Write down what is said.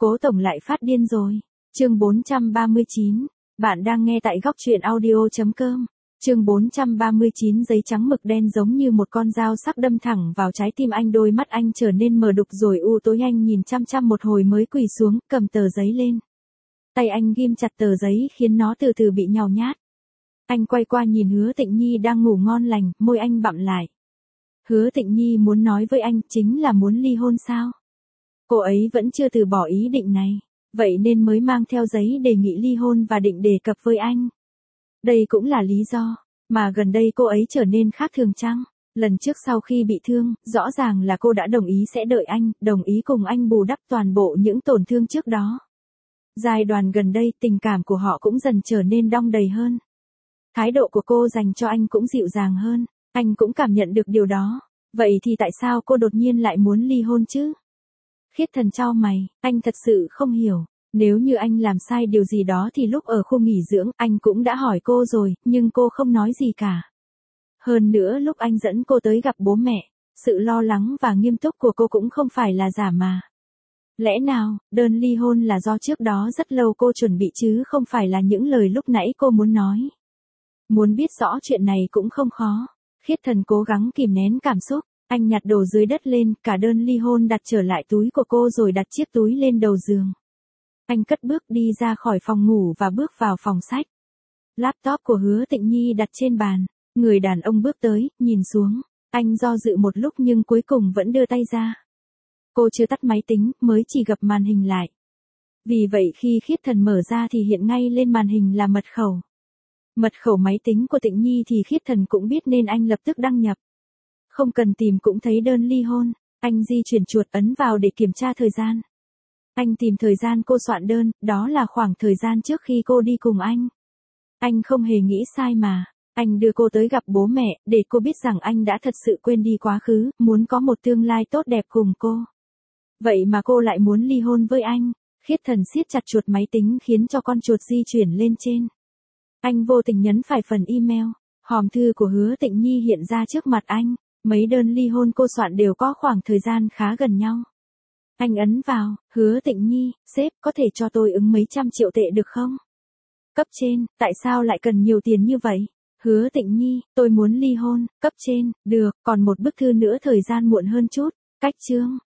Cố tổng lại phát điên rồi. Chương 439. Bạn đang nghe tại góc truyện audio.com. Chương 439. Giấy trắng mực đen giống như một con dao sắc đâm thẳng vào trái tim anh, đôi mắt anh trở nên mờ đục rồi u tối, anh nhìn chăm chăm một hồi mới quỳ xuống, cầm tờ giấy lên. Tay anh ghim chặt tờ giấy khiến nó từ từ bị nhàu nhát. Anh quay qua nhìn Hứa Tịnh Nhi đang ngủ ngon lành, môi anh bặm lại. Hứa Tịnh Nhi muốn nói với anh chính là muốn ly hôn sao? Cô ấy vẫn chưa từ bỏ ý định này, vậy nên mới mang theo giấy đề nghị ly hôn và định đề cập với anh. Đây cũng là lý do mà gần đây cô ấy trở nên khác thường chăng? Lần trước sau khi bị thương, rõ ràng là cô đã đồng ý sẽ đợi anh, đồng ý cùng anh bù đắp toàn bộ những tổn thương trước đó. Giai đoạn gần đây tình cảm của họ cũng dần trở nên đong đầy hơn. Thái độ của cô dành cho anh cũng dịu dàng hơn, anh cũng cảm nhận được điều đó. Vậy thì tại sao cô đột nhiên lại muốn ly hôn chứ? Khiết Thần chau mày, anh thật sự không hiểu. Nếu như anh làm sai điều gì đó thì lúc ở khu nghỉ dưỡng anh cũng đã hỏi cô rồi, nhưng cô không nói gì cả. Hơn nữa lúc anh dẫn cô tới gặp bố mẹ, sự lo lắng và nghiêm túc của cô cũng không phải là giả mà. Lẽ nào, đơn ly hôn là do trước đó rất lâu cô chuẩn bị chứ không phải là những lời lúc nãy cô muốn nói. Muốn biết rõ chuyện này cũng không khó. Khiết Thần cố gắng kìm nén cảm xúc. Anh nhặt đồ dưới đất lên, cả đơn ly hôn đặt trở lại túi của cô rồi đặt chiếc túi lên đầu giường. Anh cất bước đi ra khỏi phòng ngủ và bước vào phòng sách. Laptop của Hứa Tịnh Nhi đặt trên bàn. Người đàn ông bước tới, nhìn xuống. Anh do dự một lúc nhưng cuối cùng vẫn đưa tay ra. Cô chưa tắt máy tính, mới chỉ gập màn hình lại. Vì vậy khi Khiết Thần mở ra thì hiện ngay lên màn hình là mật khẩu. Mật khẩu máy tính của Tịnh Nhi thì Khiết Thần cũng biết nên anh lập tức đăng nhập. Không cần tìm cũng thấy đơn ly hôn, anh di chuyển chuột ấn vào để kiểm tra thời gian. Anh tìm thời gian cô soạn đơn, đó là khoảng thời gian trước khi cô đi cùng anh. Anh không hề nghĩ sai mà, anh đưa cô tới gặp bố mẹ, để cô biết rằng anh đã thật sự quên đi quá khứ, muốn có một tương lai tốt đẹp cùng cô. Vậy mà cô lại muốn ly hôn với anh. Khiết Thần siết chặt chuột máy tính khiến cho con chuột di chuyển lên trên. Anh vô tình nhấn phải phần email, hòm thư của Hứa Tịnh Nhi hiện ra trước mặt anh. Mấy đơn ly hôn cô soạn đều có khoảng thời gian khá gần nhau. Anh ấn vào, Hứa Tịnh Nhi, sếp có thể cho tôi ứng mấy trăm triệu tệ được không? Cấp trên, tại sao lại cần nhiều tiền như vậy? Hứa Tịnh Nhi, tôi muốn ly hôn. Cấp trên, được, còn một bức thư nữa thời gian muộn hơn chút. Cách chương,